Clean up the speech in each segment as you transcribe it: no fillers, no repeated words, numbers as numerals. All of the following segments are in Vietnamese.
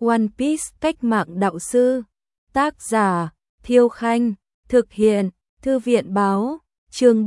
One Piece cách mạng đạo sư. Tác giả Thiêu Khanh. Thực hiện Thư viện Báo. Chương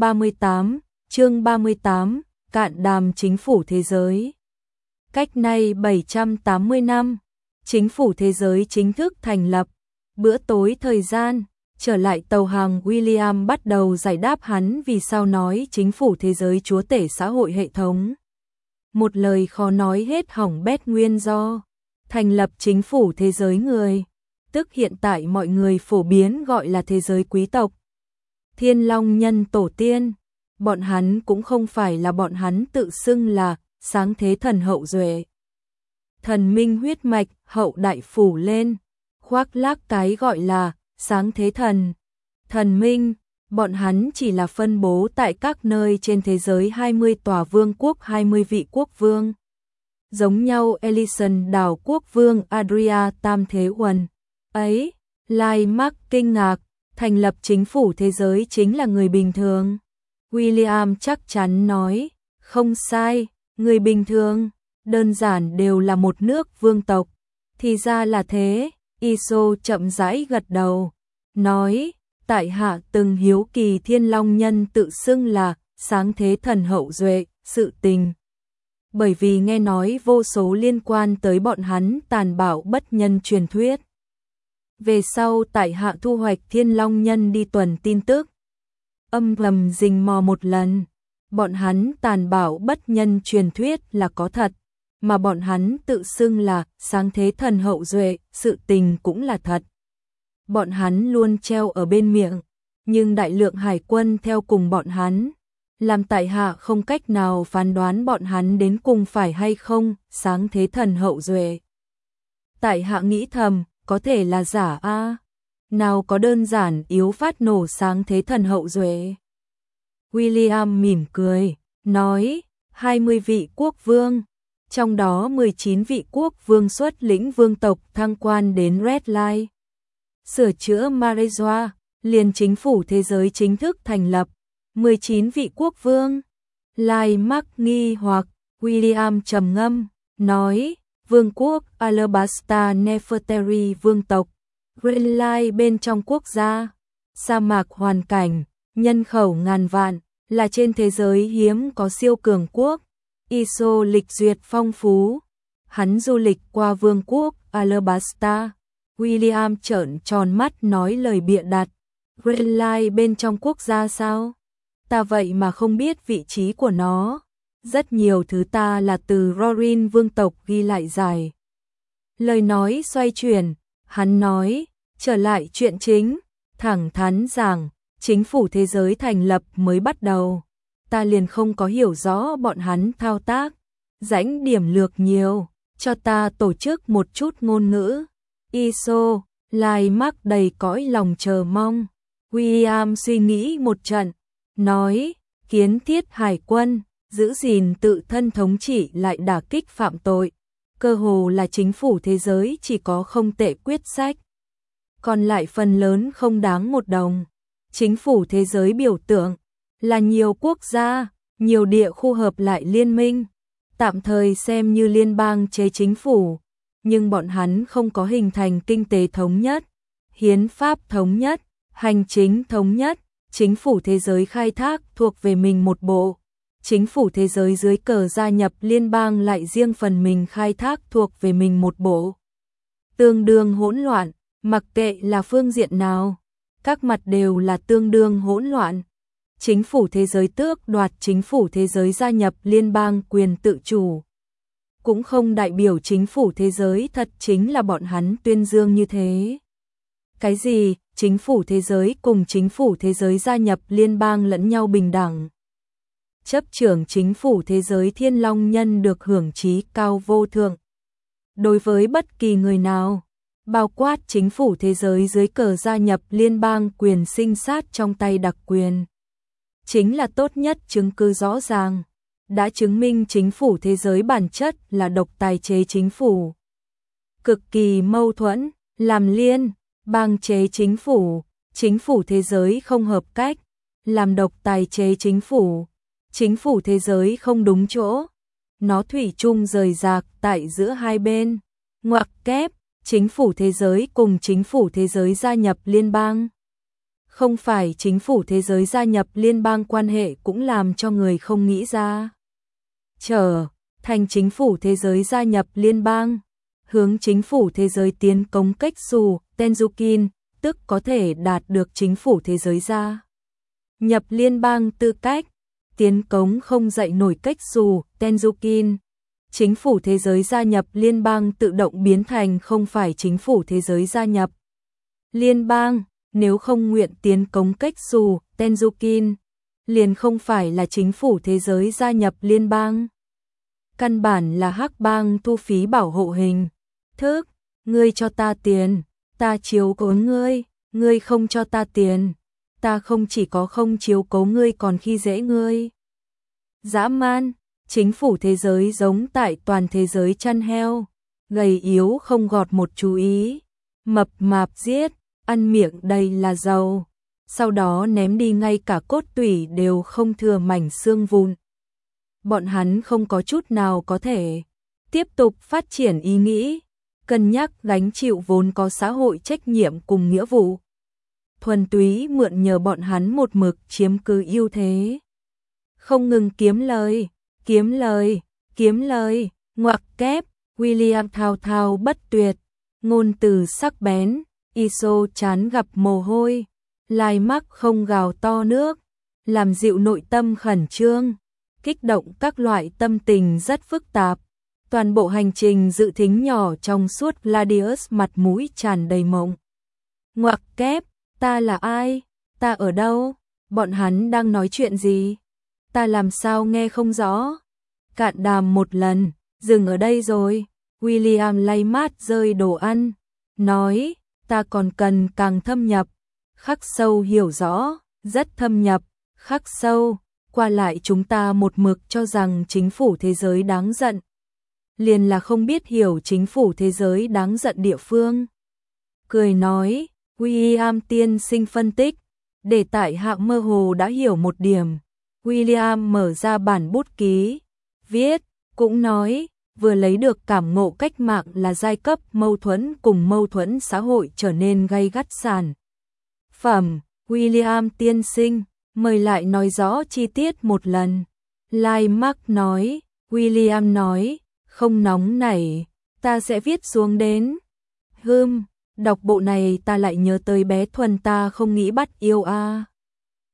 38, Cạn đàm chính phủ thế giới. Cách nay 780 năm, chính phủ thế giới chính thức thành lập. Bữa tối thời gian, trở lại tàu hàng, William bắt đầu giải đáp hắn vì sao nói chính phủ thế giới chúa tể xã hội hệ thống. Một lời khó nói hết hỏng bét nguyên do. Thành lập chính phủ thế giới người, tức hiện tại mọi người phổ biến gọi là thế giới quý tộc. Thiên Long nhân tổ tiên, bọn hắn cũng không phải là bọn hắn tự xưng là sáng thế thần hậu duệ. Thần minh huyết mạch hậu đại phủ lên, khoác lác cái gọi là sáng thế thần. Thần minh, bọn hắn chỉ là phân bố tại các nơi trên thế giới 20 tòa vương quốc, 20 vị quốc vương. Giống nhau Ellison đảo quốc vương Adria Tam Thế Uẩn. Ấy, Lai Mark kinh ngạc, thành lập chính phủ thế giới chính là người bình thường. William chắc chắn nói, không sai, người bình thường, đơn giản đều là một nước vương tộc. Thì ra là thế, Iso chậm rãi gật đầu, nói, tại hạ từng hiếu kỳ Thiên Long nhân tự xưng là sáng thế thần hậu duệ, sự tình. Bởi vì nghe nói vô số liên quan tới bọn hắn tàn bạo bất nhân truyền thuyết. Về sau tại hạ thu hoạch Thiên Long nhân đi tuần tin tức. Âm thầm rình mò một lần, bọn hắn tàn bạo bất nhân truyền thuyết là có thật, mà bọn hắn tự xưng là sáng thế thần hậu duệ, sự tình cũng là thật. Bọn hắn luôn treo ở bên miệng, nhưng đại lượng hải quân theo cùng bọn hắn, làm tại hạ không cách nào phán đoán bọn hắn đến cùng phải hay không sáng thế thần hậu duệ. Tại hạ nghĩ thầm, có thể là giả a, nào có đơn giản yếu phát nổ sáng thế thần hậu duệ. William mỉm cười, nói, 20 vị quốc vương, trong đó 19 vị quốc vương xuất lĩnh vương tộc thăng quan đến Red Line. Sửa chữa Marejoa, liền chính phủ thế giới chính thức thành lập. 19 vị quốc vương. Lai Mark nghi hoặc, William trầm ngâm, nói, vương quốc Alabasta Nefertari vương tộc, Greenline bên trong quốc gia, sa mạc hoàn cảnh, nhân khẩu ngàn vạn, là trên thế giới hiếm có siêu cường quốc. Iso lịch duyệt phong phú, hắn du lịch qua vương quốc Alabasta. William trợn tròn mắt nói lời bịa đặt, Greenline bên trong quốc gia sao? Ta vậy mà không biết vị trí của nó. Rất nhiều thứ ta là từ Rorin vương tộc ghi lại giải. Lời nói xoay chuyển, hắn nói, trở lại chuyện chính, thẳng thắn rằng, chính phủ thế giới thành lập mới bắt đầu. Ta liền không có hiểu rõ bọn hắn thao tác, rãnh điểm lược nhiều, cho ta tổ chức một chút ngôn ngữ. Iso, Lai Mark đầy cõi lòng chờ mong. William suy nghĩ một trận, nói, kiến thiết hải quân, giữ gìn tự thân thống trị lại đả kích phạm tội. Cơ hồ là chính phủ thế giới chỉ có không tệ quyết sách. Còn lại phần lớn không đáng một đồng. Chính phủ thế giới biểu tượng là nhiều quốc gia, nhiều địa khu hợp lại liên minh. Tạm thời xem như liên bang chế chính phủ. Nhưng bọn hắn không có hình thành kinh tế thống nhất, hiến pháp thống nhất, hành chính thống nhất. Chính phủ thế giới khai thác thuộc về mình một bộ. Chính phủ thế giới dưới cờ gia nhập liên bang lại riêng phần mình khai thác thuộc về mình một bộ. Tương đương hỗn loạn, mặc kệ là phương diện nào, các mặt đều là tương đương hỗn loạn. Chính phủ thế giới tước đoạt chính phủ thế giới gia nhập liên bang quyền tự chủ. Cũng không đại biểu chính phủ thế giới thật chính là bọn hắn tuyên dương như thế. Cái gì? Chính phủ thế giới cùng chính phủ thế giới gia nhập liên bang lẫn nhau bình đẳng. Chấp trưởng chính phủ thế giới Thiên Long nhân được hưởng trí cao vô thượng. Đối với bất kỳ người nào, bao quát chính phủ thế giới dưới cờ gia nhập liên bang quyền sinh sát trong tay đặc quyền. Chính là tốt nhất chứng cứ rõ ràng, đã chứng minh chính phủ thế giới bản chất là độc tài chế chính phủ. Cực kỳ mâu thuẫn, làm liên bang chế chính phủ thế giới không hợp cách, làm độc tài chế chính phủ thế giới không đúng chỗ. Nó thủy chung rời rạc tại giữa hai bên, ngoặc kép, chính phủ thế giới cùng chính phủ thế giới gia nhập liên bang. Không phải chính phủ thế giới gia nhập liên bang quan hệ cũng làm cho người không nghĩ ra. Trở thành chính phủ thế giới gia nhập liên bang, hướng chính phủ thế giới tiến công Ketsu Tenzukin, tức có thể đạt được chính phủ thế giới gia nhập liên bang tư cách, tiến cống không dậy nổi Ketsu Tenzukin. Chính phủ thế giới gia nhập liên bang tự động biến thành không phải chính phủ thế giới gia nhập liên bang, nếu không nguyện tiến cống Ketsu Tenzukin, liền không phải là chính phủ thế giới gia nhập liên bang. Căn bản là hắc bang thu phí bảo hộ hình thức, ngươi cho ta tiền, ta chiếu cố ngươi, ngươi không cho ta tiền, ta không chỉ có không chiếu cố ngươi còn khi dễ ngươi. Dã man, chính phủ thế giới giống tại toàn thế giới chăn heo, gầy yếu không gọt một chú ý, mập mạp giết, ăn miệng đầy là dầu, sau đó ném đi ngay cả cốt tủy đều không thừa mảnh xương vụn. Bọn hắn không có chút nào có thể tiếp tục phát triển ý nghĩ, cân nhắc gánh chịu vốn có xã hội trách nhiệm cùng nghĩa vụ. Thuần túy mượn nhờ bọn hắn một mực chiếm cứ ưu thế. Không ngừng kiếm lời, kiếm lời, kiếm lời, ngoặc kép, William thao thao bất tuyệt, ngôn từ sắc bén, Iso chán gặp mồ hôi, lai mắc không gào to nước, làm dịu nội tâm khẩn trương, kích động các loại tâm tình rất phức tạp. Toàn bộ hành trình dự thính nhỏ trong suốt Gladius mặt mũi tràn đầy mộng. Ngoặc kép, ta là ai? Ta ở đâu? Bọn hắn đang nói chuyện gì? Ta làm sao nghe không rõ? Cạn đàm một lần, dừng ở đây rồi. William lay mát rơi đồ ăn, nói, ta còn cần càng thâm nhập, khắc sâu hiểu rõ, rất thâm nhập, khắc sâu, qua lại chúng ta một mực cho rằng chính phủ thế giới đáng giận. Liền là không biết hiểu chính phủ thế giới đáng giận địa phương. Cười nói, William tiên sinh phân tích, để tại hạ mơ hồ đã hiểu một điểm. William mở ra bản bút ký, viết, cũng nói, vừa lấy được cảm ngộ cách mạng là giai cấp mâu thuẫn cùng mâu thuẫn xã hội trở nên gay gắt sản phẩm. William tiên sinh, mời lại nói rõ chi tiết một lần. Lai Mark nói, William nói, không nóng nảy, ta sẽ viết xuống đến. Đọc bộ này ta lại nhớ tới bé Thuần ta không nghĩ bắt yêu a.